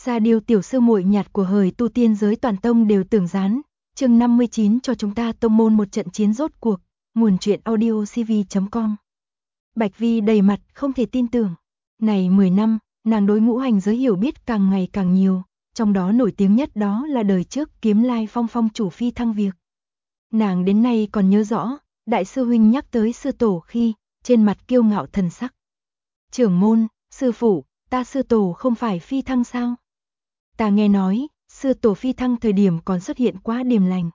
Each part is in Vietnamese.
Sa Điêu tiểu sư muội nhạt của hời tu tiên giới toàn tông đều tưởng gián. Chương 59 cho chúng ta tông môn một trận chiến rốt cuộc. Nguồn truyện audio cv.com. Bạch Vi đầy mặt không thể tin tưởng. Này 10 năm, nàng đối ngũ hành giới hiểu biết càng ngày càng nhiều, trong đó nổi tiếng nhất đó là đời trước Kiếm Lai Phong phong chủ phi thăng việc. Nàng đến nay còn nhớ rõ, đại sư huynh nhắc tới sư tổ khi, trên mặt kiêu ngạo thần sắc. Trưởng môn, sư phụ, ta sư tổ không phải phi thăng sao? Ta nghe nói, sư tổ phi thăng thời điểm còn xuất hiện quá điềm lành.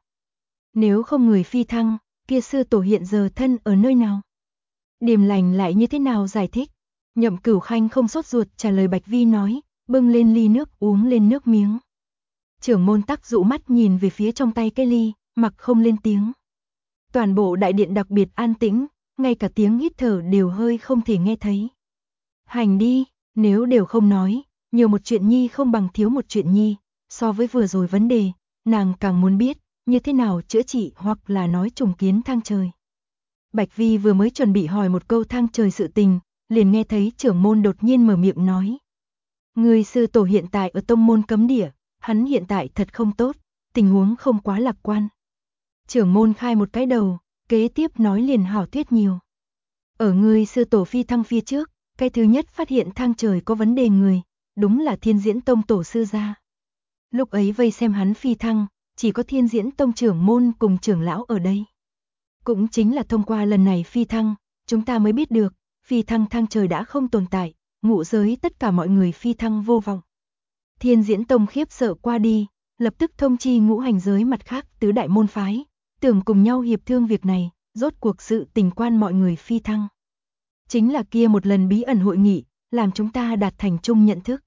Nếu không người phi thăng, kia sư tổ hiện giờ thân ở nơi nào? Điềm lành lại như thế nào giải thích? Nhậm Cửu Khanh không sốt ruột trả lời Bạch Vi nói, bưng lên ly nước uống lên nước miếng. Trưởng môn Tắc dụ mắt nhìn về phía trong tay cái ly, mặc không lên tiếng. Toàn bộ đại điện đặc biệt an tĩnh, ngay cả tiếng hít thở đều hơi không thể nghe thấy. Hành đi, nếu đều không nói, nhiều một chuyện nhi không bằng thiếu một chuyện nhi, so với vừa rồi vấn đề, nàng càng muốn biết, như thế nào chữa trị hoặc là nói trùng kiến thang trời. Bạch Vi vừa mới chuẩn bị hỏi một câu thang trời sự tình, liền nghe thấy trưởng môn đột nhiên mở miệng nói. Người sư tổ hiện tại ở tông môn cấm địa, hắn hiện tại thật không tốt, tình huống không quá lạc quan. Trưởng môn khai một cái đầu, kế tiếp nói liền hảo thuyết nhiều. Ở người sư tổ phi thăng phía trước, cái thứ nhất phát hiện thang trời có vấn đề người, đúng là Thiên Diễn Tông tổ sư gia. Lúc ấy vây xem hắn phi thăng, chỉ có Thiên Diễn Tông trưởng môn cùng trưởng lão ở đây. Cũng chính là thông qua lần này phi thăng, chúng ta mới biết được, phi thăng thang trời đã không tồn tại, ngũ giới tất cả mọi người phi thăng vô vọng. Thiên Diễn Tông khiếp sợ qua đi, lập tức thông chi ngũ hành giới mặt khác tứ đại môn phái, tưởng cùng nhau hiệp thương việc này, rốt cuộc sự tình quan mọi người phi thăng. Chính là kia một lần bí ẩn hội nghị, làm chúng ta đạt thành chung nhận thức.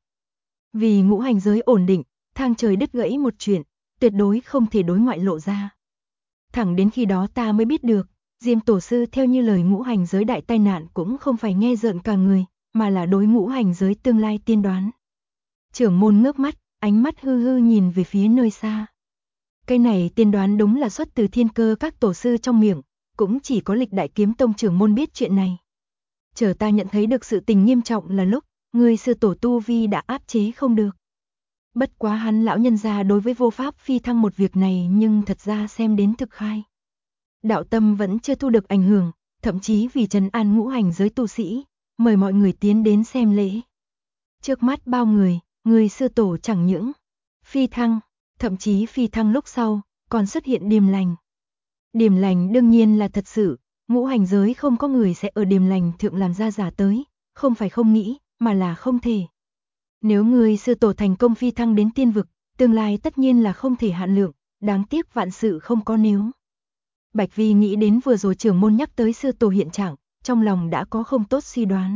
Vì ngũ hành giới ổn định, thang trời đứt gãy một chuyện, tuyệt đối không thể đối ngoại lộ ra. Thẳng đến khi đó ta mới biết được, Diêm tổ sư theo như lời ngũ hành giới đại tai nạn cũng không phải nghe rợn cả người, mà là đối ngũ hành giới tương lai tiên đoán. Trưởng môn ngước mắt, ánh mắt hư hư nhìn về phía nơi xa. Cái này tiên đoán đúng là xuất từ Thiên Cơ các tổ sư trong miệng, cũng chỉ có Lịch Đại Kiếm Tông trưởng môn biết chuyện này. Chờ ta nhận thấy được sự tình nghiêm trọng là lúc, người sư tổ tu vi đã áp chế không được. Bất quá hắn lão nhân gia đối với vô pháp phi thăng một việc này nhưng thật ra xem đến thực khai. Đạo tâm vẫn chưa thu được ảnh hưởng, thậm chí vì trấn an ngũ hành giới tu sĩ, mời mọi người tiến đến xem lễ. Trước mắt bao người sư tổ chẳng những phi thăng, thậm chí phi thăng lúc sau, còn xuất hiện điềm lành. Điềm lành đương nhiên là thật sự, ngũ hành giới không có người sẽ ở điềm lành thượng làm ra giả tới, không phải không nghĩ, mà là không thể. Nếu người sư tổ thành công phi thăng đến tiên vực, tương lai tất nhiên là không thể hạn lượng, đáng tiếc vạn sự không có nếu. Bạch Vi nghĩ đến vừa rồi trưởng môn nhắc tới sư tổ hiện trạng, trong lòng đã có không tốt suy đoán.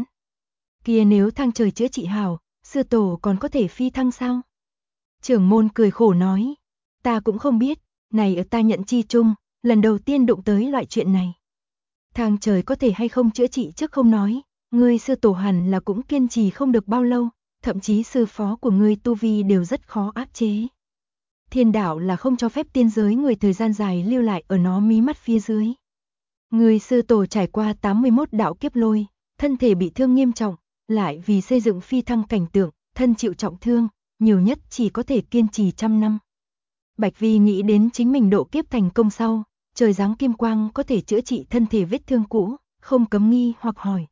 Kia nếu thang trời chữa trị hảo, sư tổ còn có thể phi thăng sao? Trưởng môn cười khổ nói, ta cũng không biết, này ở ta nhận chi chung, lần đầu tiên đụng tới loại chuyện này. Thang trời có thể hay không chữa trị trước không nói, ngươi sư tổ hẳn là cũng kiên trì không được bao lâu, thậm chí sư phó của ngươi tu vi đều rất khó áp chế. Thiên đạo là không cho phép tiên giới người thời gian dài lưu lại ở nó mí mắt phía dưới. Người sư tổ trải qua 81 đạo kiếp lôi, thân thể bị thương nghiêm trọng, lại vì xây dựng phi thăng cảnh tượng, thân chịu trọng thương, nhiều nhất chỉ có thể kiên trì 100 năm. Bạch Vi nghĩ đến chính mình độ kiếp thành công sau, trời giáng kim quang có thể chữa trị thân thể vết thương cũ, không cấm nghi hoặc hỏi.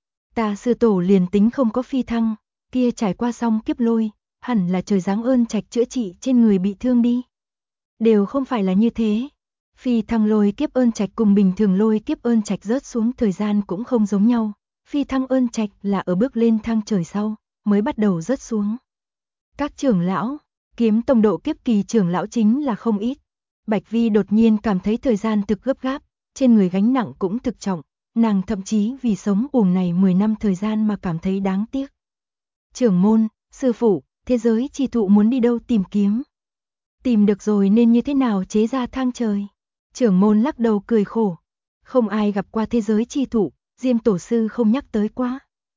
Ta sư tổ liền tính không có phi thăng, kia trải qua xong kiếp lôi, hẳn là trời giáng ơn trạch chữa trị trên người bị thương đi. Đều không phải là như thế. Phi thăng lôi kiếp ơn trạch cùng bình thường lôi kiếp ơn trạch rớt xuống thời gian cũng không giống nhau. Phi thăng ơn trạch là ở bước lên thang trời sau, mới bắt đầu rớt xuống. Các trưởng lão, Kiếm Tông độ kiếp kỳ trưởng lão chính là không ít. Bạch Vi đột nhiên cảm thấy thời gian thực gấp gáp, trên người gánh nặng cũng thực trọng, nàng thậm chí vì sống uổng này 10 năm thời gian mà cảm thấy đáng tiếc. Trưởng môn, sư phụ, thế giới chi thụ muốn đi đâu tìm kiếm? Tìm được rồi nên như thế nào chế ra thang trời? Trưởng môn lắc đầu cười khổ. Không ai gặp qua thế giới chi thụ, Diêm tổ sư không nhắc tới quá.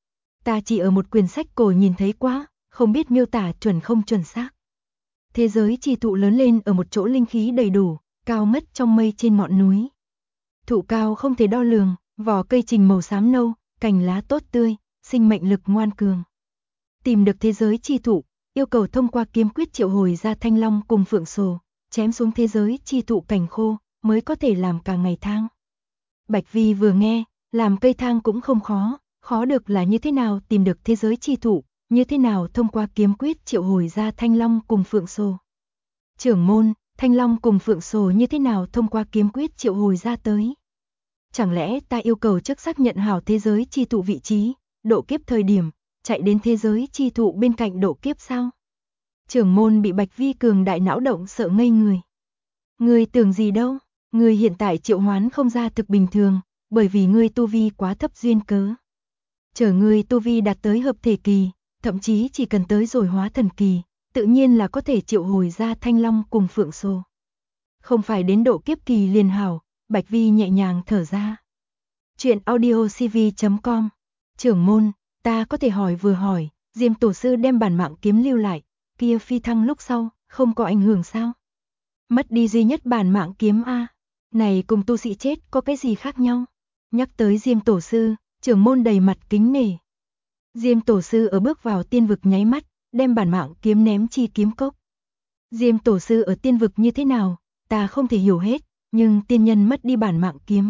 Ta chỉ ở một quyển sách cổ nhìn thấy quá, không biết miêu tả chuẩn không chuẩn xác. Thế giới chi thụ lớn lên ở một chỗ linh khí đầy đủ, cao ngất trong mây trên ngọn núi. Thụ cao không thể đo lường, vỏ cây trình màu xám nâu, cành lá tốt tươi, sinh mệnh lực ngoan cường. Tìm được thế giới chi thụ, yêu cầu thông qua kiếm quyết triệu hồi ra Thanh Long cùng Phượng Sồ, chém xuống thế giới chi thụ cành khô, mới có thể làm cả ngày thang. Bạch Vi vừa nghe, làm cây thang cũng không khó, khó được là như thế nào tìm được thế giới chi thụ, như thế nào thông qua kiếm quyết triệu hồi ra Thanh Long cùng Phượng Sồ. Trưởng môn, Thanh Long cùng Phượng Sồ như thế nào thông qua kiếm quyết triệu hồi ra tới? Chẳng lẽ ta yêu cầu trước xác nhận hảo thế giới chi thụ vị trí, độ kiếp thời điểm, chạy đến thế giới chi thụ bên cạnh độ kiếp sao? Trưởng môn bị Bạch Vi cường đại não động sợ ngây người. Ngươi tưởng gì đâu, ngươi hiện tại triệu hoán không ra thực bình thường, bởi vì ngươi tu vi quá thấp duyên cớ. Chờ ngươi tu vi đạt tới hợp thể kỳ, thậm chí chỉ cần tới rồi hóa thần kỳ, tự nhiên là có thể triệu hồi ra Thanh Long cùng Phượng Sồ. Không phải đến độ kiếp kỳ liền hảo, Bạch Vi nhẹ nhàng thở ra. Chuyện audiocv.com. Trưởng môn, ta có thể hỏi vừa hỏi, Diêm tổ sư đem bản mạng kiếm lưu lại, kia phi thăng lúc sau, không có ảnh hưởng sao? Mất đi duy nhất bản mạng kiếm a, này cùng tu sĩ chết có cái gì khác nhau? Nhắc tới Diêm tổ sư, trưởng môn đầy mặt kính nể. Diêm tổ sư ở bước vào tiên vực nháy mắt, đem bản mạng kiếm ném chi kiếm cốc. Diêm tổ sư ở tiên vực như thế nào, ta không thể hiểu hết, nhưng tiên nhân mất đi bản mạng kiếm.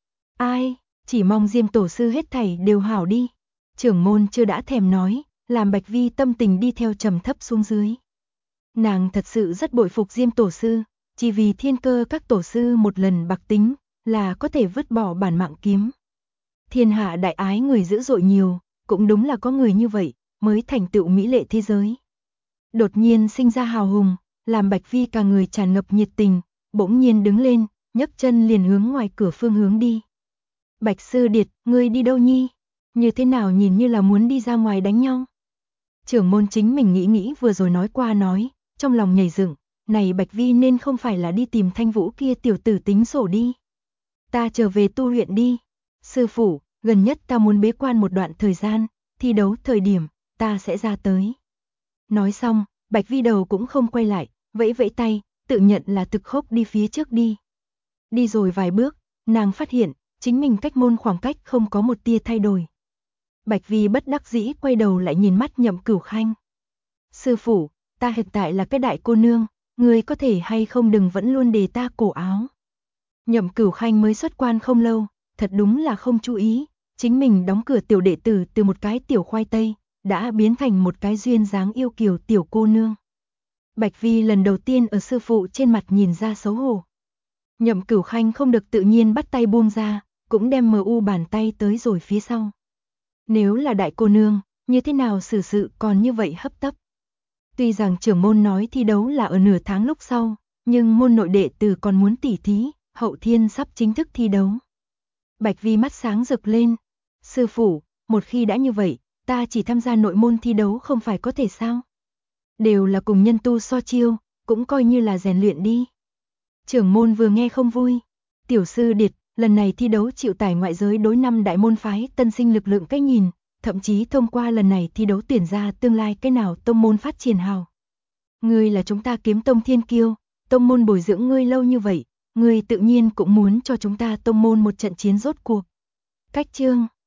Ai, chỉ mong Diêm tổ sư hết thảy đều hảo đi. Trưởng môn chưa đã thèm nói, làm Bạch Vi tâm tình đi theo trầm thấp xuống dưới. Nàng thật sự rất bội phục Diêm tổ sư, chỉ vì thiên cơ các tổ sư một lần bạc tính, là có thể vứt bỏ bản mạng kiếm. Thiên hạ đại ái người dữ dội nhiều, cũng đúng là có người như vậy, mới thành tựu mỹ lệ thế giới. Đột nhiên sinh ra hào hùng, làm Bạch Vi cả người tràn ngập nhiệt tình, bỗng nhiên đứng lên, nhấc chân liền hướng ngoài cửa phương hướng đi. Bạch sư điệt, ngươi đi đâu nhi? Như thế nào nhìn như là muốn đi ra ngoài đánh nhau? Trưởng môn chính mình nghĩ vừa rồi nói qua nói, trong lòng nhảy dựng, này Bạch Vi nên không phải là đi tìm Thanh Vũ kia tiểu tử tính sổ đi. Ta trở về tu luyện đi. Sư phụ, gần nhất ta muốn bế quan một đoạn thời gian, thi đấu thời điểm, ta sẽ ra tới. Nói xong, Bạch Vi đầu cũng không quay lại, vẫy vẫy tay, tự nhận là thực khốc đi phía trước đi. Đi rồi vài bước, nàng phát hiện, chính mình cách môn khoảng cách không có một tia thay đổi. Bạch Vi bất đắc dĩ quay đầu lại nhìn mắt Nhậm Cửu Khanh. Sư phụ, ta hiện tại là cái đại cô nương, người có thể hay không đừng vẫn luôn đề ta cổ áo. Nhậm Cửu Khanh mới xuất quan không lâu, thật đúng là không chú ý, chính mình đóng cửa tiểu đệ tử từ một cái tiểu khoai tây, đã biến thành một cái duyên dáng yêu kiều tiểu cô nương. Bạch Vi lần đầu tiên ở sư phụ trên mặt nhìn ra xấu hổ. Nhậm Cửu Khanh không được tự nhiên bắt tay buông ra, cũng đem MU bàn tay tới rồi phía sau. Nếu là đại cô nương, như thế nào xử sự còn như vậy hấp tấp. Tuy rằng trưởng môn nói thi đấu là ở nửa tháng lúc sau, nhưng môn nội đệ tử còn muốn tỉ thí, hậu thiên sắp chính thức thi đấu. Bạch Vi mắt sáng rực lên. Sư phụ, một khi đã như vậy, ta chỉ tham gia nội môn thi đấu không phải có thể sao? Đều là cùng nhân tu so chiêu, cũng coi như là rèn luyện đi. Trưởng môn vừa nghe không vui. Tiểu sư điệt, lần này thi đấu chịu tải ngoại giới đối 5 đại môn phái tân sinh lực lượng cách nhìn, thậm chí thông qua lần này thi đấu tuyển ra tương lai cái nào tông môn phát triển hào. Ngươi là chúng ta Kiếm Tông thiên kiêu, tông môn bồi dưỡng ngươi lâu như vậy, ngươi tự nhiên cũng muốn cho chúng ta tông môn một trận chiến rốt cuộc. Cách chương